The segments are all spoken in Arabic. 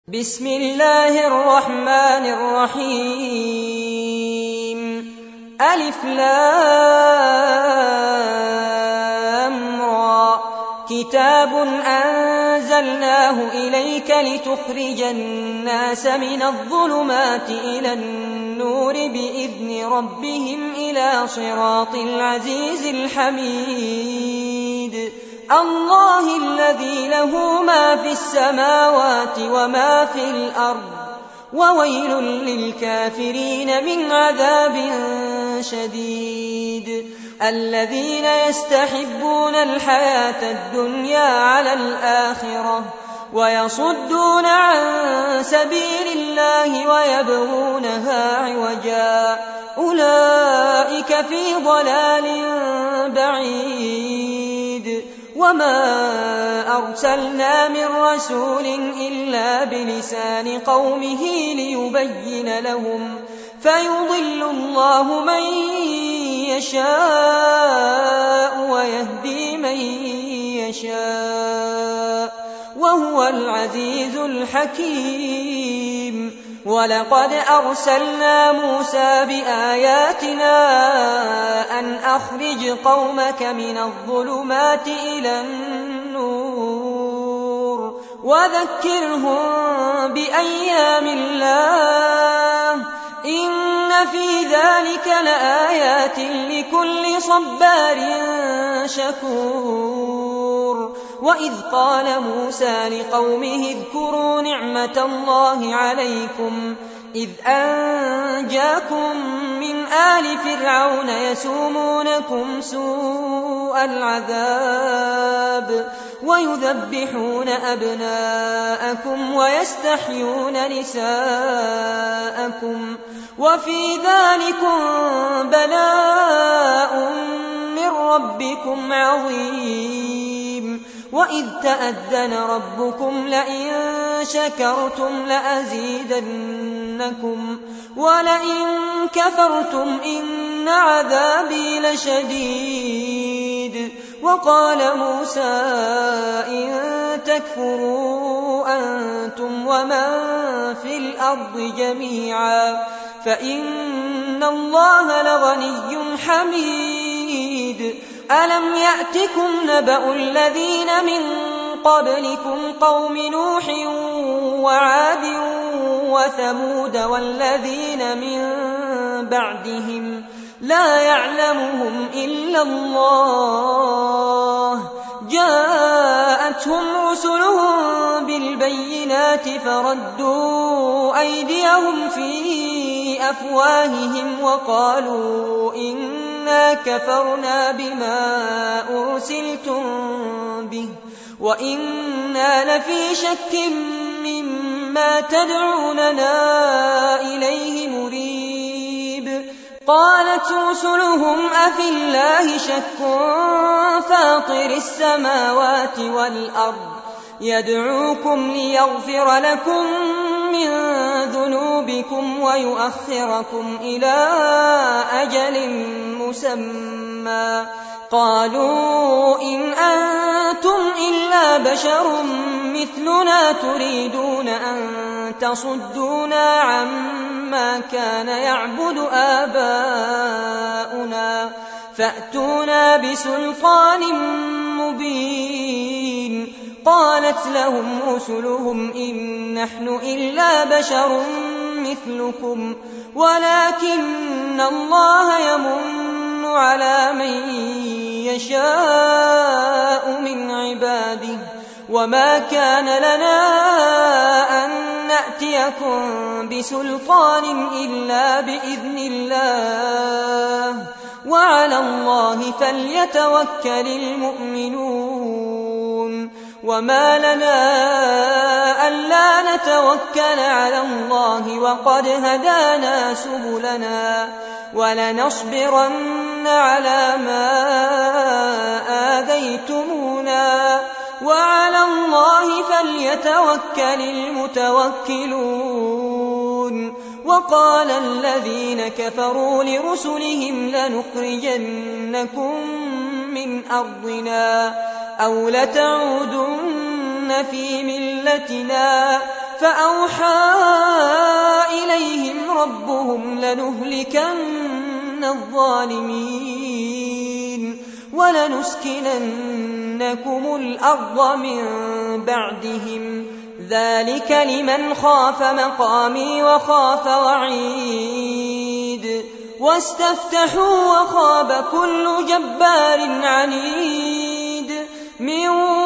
بسم الله الرحمن الرحيم ألف لام را كتاب أنزلناه إليك لتخرج الناس من الظلمات إلى النور بإذن ربهم إلى صراط العزيز الحميد الله الذي له ما في السماوات وما في الأرض وويل للكافرين من عذاب شديد الذين يستحبون الحياة الدنيا على الآخرة ويصدون عن سبيل الله ويبغونها عوجا أولئك في ضلال بعيد وما أرسلنا من رسول إلا بلسان قومه ليبين لهم فيضل الله من يشاء ويهدي من يشاء وهو العزيز الحكيم ولقد أرسلنا موسى بآياتنا أن أخرج قومك من الظلمات إلى النور وذكرهم بأيام الله إن في ذلك لآيات لكل صبار شكور وإذ قال موسى لقومه اذكروا نعمة الله عليكم إذ أنجاكم من آل فرعون يسومونكم سوء العذاب ويذبحون أبناءكم ويستحيون نساءكم وفي ذلكم بلاء من ربكم عظيم وإذ تأذن ربكم لئن شكرتم لأزيدنكم ولئن كفرتم إن عذابي لشديد وقال موسى إن تكفروا أنتم ومن في الأرض جميعا فإن الله لغني حميد ألم يأتكم نبأ الذين من قبلكم قوم نوح وعاد وثمود والذين من بعدهم لا يعلمهم إلا الله جاءتهم رسلهم بالبينات فردوا أيديهم في أفواههم وقالوا إنا كفرنا بما أرسلتم به وإنا لفي شك مما تدعوننا إليه مريب قالت رسلهم أفي الله شك فاطر السماوات والأرض يدعوكم ليغفر لكم من ذنوبكم ويؤخركم إلى أجل مسمى قالوا إن أنتم إلا بشر مثلنا تريدون أن تصدونا عما كان يعبد آباؤنا فأتونا بسلطان مبين قالت لهم رسلهم إن نحن إلا بشر مثلكم ولكن الله يمن على من يشاء من عباده وما كان لنا أن نأتيكم بسلطان إلا بإذن الله وعلى الله فليتوكل المؤمنون وما لنا ألا نتوكل على الله وقد هدانا سبلنا ولنصبرن على ما آذيتمونا وعلى الله فليتوكل المتوكلون وقال الذين كفروا لرسلهم لنخرجنكم من أرضنا أو لتعودن في ملتنا فأوحى إليهم ربهم لنهلكن الظالمين ولنسكننكم الأرض من بعدهم ذلك لمن خاف مقامي وخاف وعيد واستفتحوا وخاب كل جبار عنيد من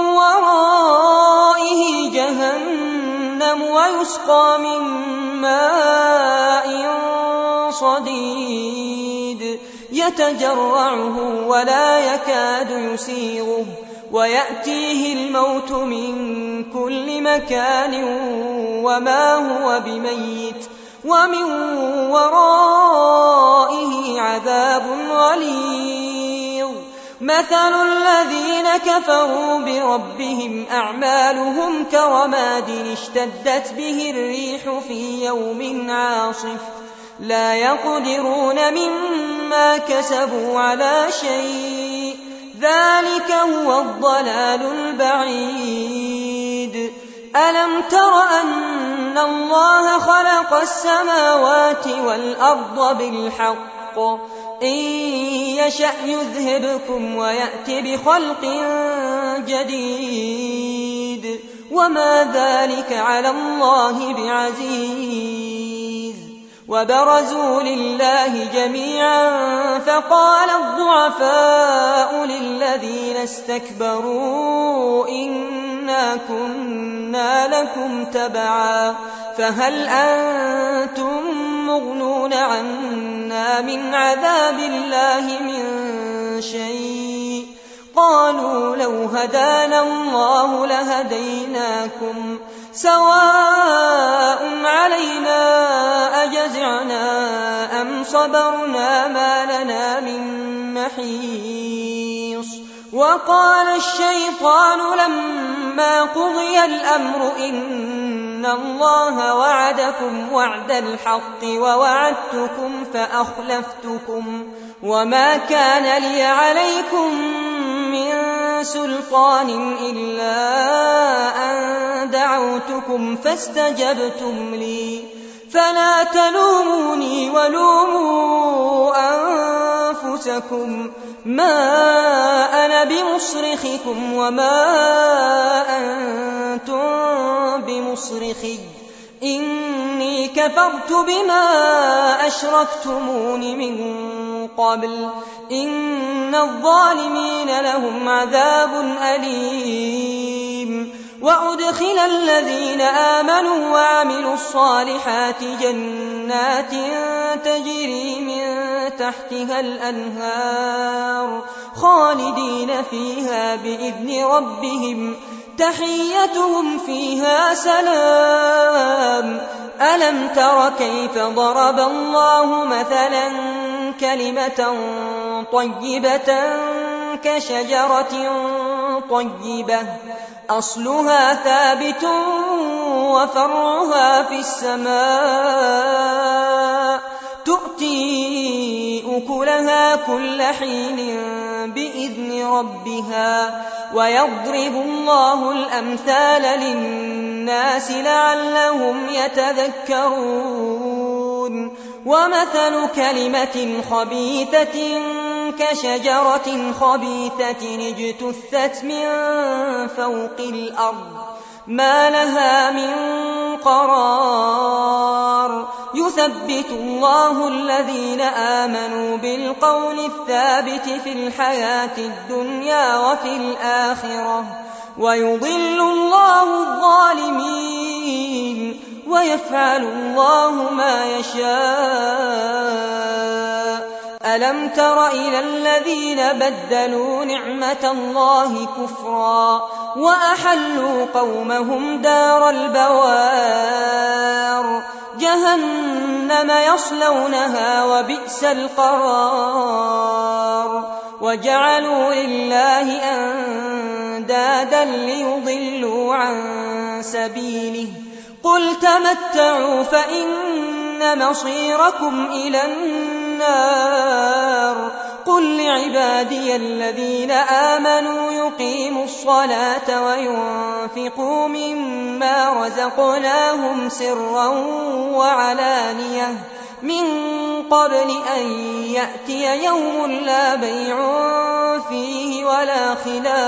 ورائه جهنم ويسقى من ماء صديد يتجرعه ولا يكاد يسيغه ويأتيه الموت من كل مكان وما هو بميت ومن ورائه عذاب غليظ مثل الذين كفروا بربهم أعمالهم كرماد اشتدت به الريح في يوم عاصف لا يقدرون مما كسبوا على شيء ذلك هو الضلال البعيد ألم تر أن الله خلق السماوات والأرض بالحق إن يشأ يذهبكم ويأت بخلق جديد وما ذلك على الله بعزيز وبرزوا لله جميعا فقال الضعفاء للذين استكبروا إنا كنا لكم تبعا فهل أنتم مغنون عنا من عذاب الله من شيء قالوا لو هدانا الله لهديناكم سواء علينا أجزعنا أم صبرنا ما لنا من محيص وقال الشيطان لما قضي الأمر إن الله وعدكم وعد الحق ووعدتكم فأخلفتكم وما كان لي عليكم من سلطان إلا أن دعوتكم فاستجبتم لي فلا تلوموني ولوموا أنفسكم ما أنا بمصرخكم وما أنتم بمصرخي إني كفرت بما أشركتمون من قبل إن الظالمين لهم عذاب أليم وأدخل الذين آمنوا وعملوا الصالحات جنات تجري من تحتها الأنهار خالدين فيها بإذن ربهم تحيتهم فيها سلام ألم تر كيف ضرب الله مثلا كلمة طيبة كشجرة طيبة أصلها ثابت وفرعها في السماء تؤتي أكلها كل حين بإذن ربها ويضرب الله الأمثال للناس لعلهم يتذكرون ومثل كلمة خبيثة كشجرة خبيثة اجتثت من فوق الأرض ما لها من قرار يثبت الله الذين آمنوا بالقول الثابت في الحياة الدنيا وفي الآخرة ويضل الله الظالمين ويفعل الله ما يشاء ألم تر إلى الذين بدلوا نعمة الله كفرا وأحلوا قومهم دار البوار جهنم يصلونها وبئس القرار وجعلوا لله أندادا ليضلوا عن سبيله قل تمتعوا فإن مصيركم إلى النار قل لعبادي الذين آمنوا يقيموا الصلاة وينفقوا مما رزقناهم سرا وعلانية من قبل أن يأتي يوم لا بيع فيه ولا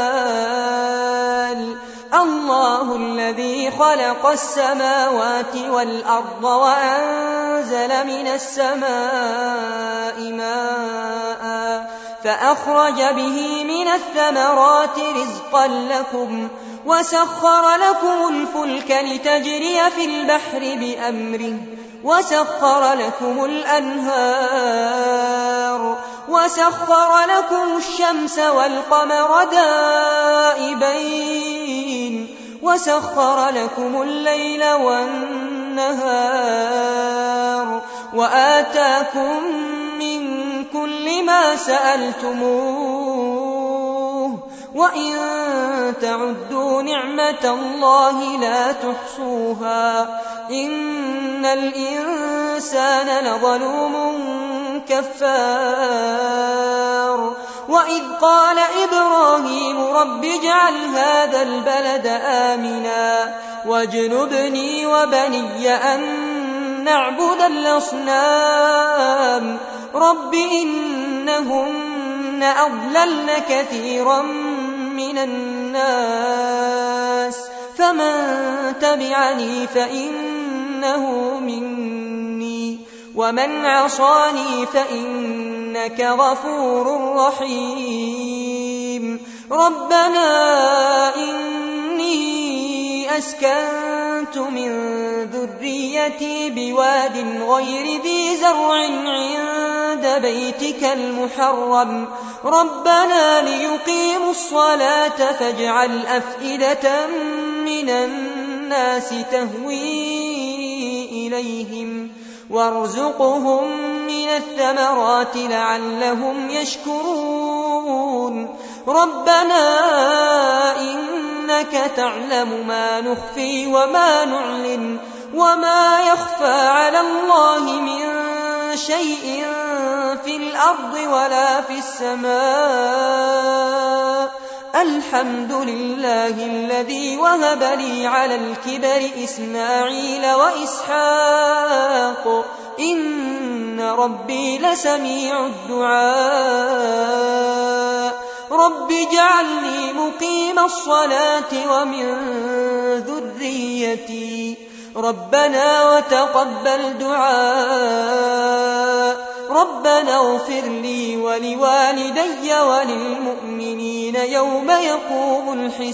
خلال الله الذي خلق السماوات والأرض وأنزل من السماء ماء فأخرج به من الثمرات رزقا لكم وسخر لكم الفلك لتجري في البحر بأمره وسخر لكم الأنهار وسخر لكم الشمس والقمر دائبين وسخر لكم الليل والنهار وآتاكم من كل ما سألتموه وإن تعدوا نعمة الله لا تحصوها إن الإنسان لظلوم كفار وإذ قال إبراهيم رب اجعل هذا البلد آمنا واجنبني وبني أن نعبد الأصنام رب إنهن أضللن كثيرا من الناس فمن تبعني فإنه مني ومن عصاني فإنك غفور رحيم ربنا إني أسكنت من ذريتي بواد غير ذي زرع عند بيتك المحرم ربنا ليقيموا الصلاة فاجعل أفئدة من الناس تهوي إليهم وارزقهم من الثمرات لعلهم يشكرون ربنا إنك تعلم ما نخفي وما نعلن وما يخفى على الله من شيء في الأرض ولا في السماء الحمد لله الذي وهب لي على الكبر إسماعيل وإسحاق إن ربي لسميع الدعاء رب اجعلني مقيم الصلاة ومن ذريتي ربنا وتقبل دعاء ربنا اغفر لي ولوالدي وللمؤمنين يوم يقوم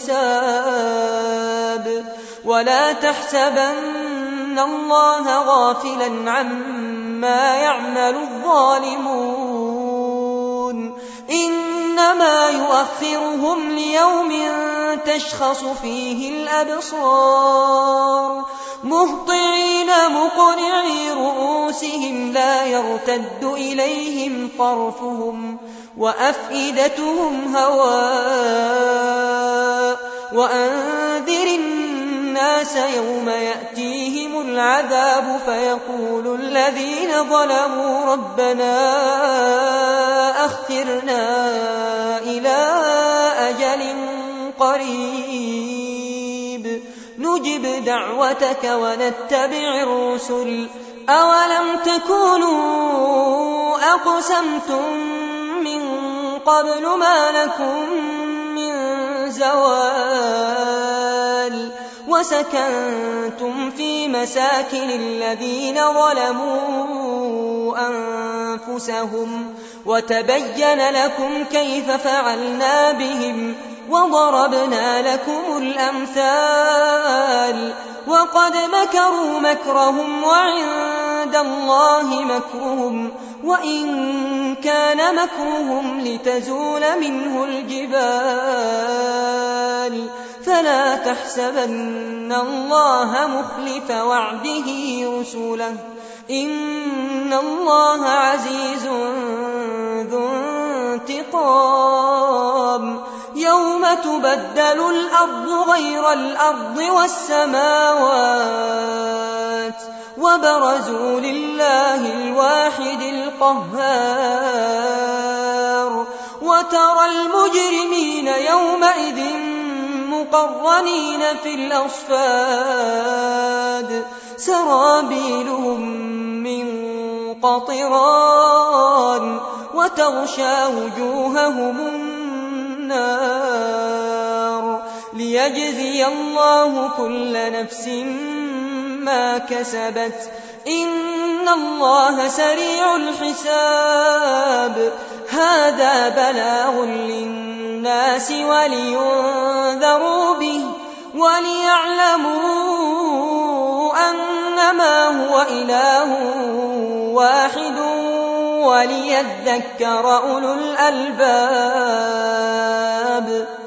الحساب ولا تحسبن الله غافلا عما يعمل الظالمون إنما يؤخرهم ليوم تشخص فيه الأبصار مهطعين مقنعي رؤوسهم لا يرتد إليهم طرفهم وأفئدتهم هواء وأنذر الناس يوم يأتيهم العذاب فيقول الذين ظلموا ربنا أخرنا إلى أجل قريب نجب دعوتك ونتبع الرسل أولم تكونوا أقسمتم من قبل ما لكم من زوال وسكنتم في مساكن الذين ظلموا أنفسهم وتبين لكم كيف فعلنا بهم وضربنا لكم الأمثال وقد مكروا مكرهم وعند الله مكرهم وإن كان مكرهم لتزول منه الجبال فلا تحسبن الله مخلف وعده رسله إن الله عزيز ذو انتقام يوم تبدل الأرض غير الأرض والسماوات وبرزوا لله الواحد القهار وترى المجرمين يومئذ مقرنين في الأصفاد سرابيلهم من قطران وتغشى وجوههم النار ليجزي الله كل نفس ما كسبت إن الله سريع الحساب هذا بلاغ للناس ولينذروا به وليعلموا أنما هو إله واحد وليذكر أولو الألباب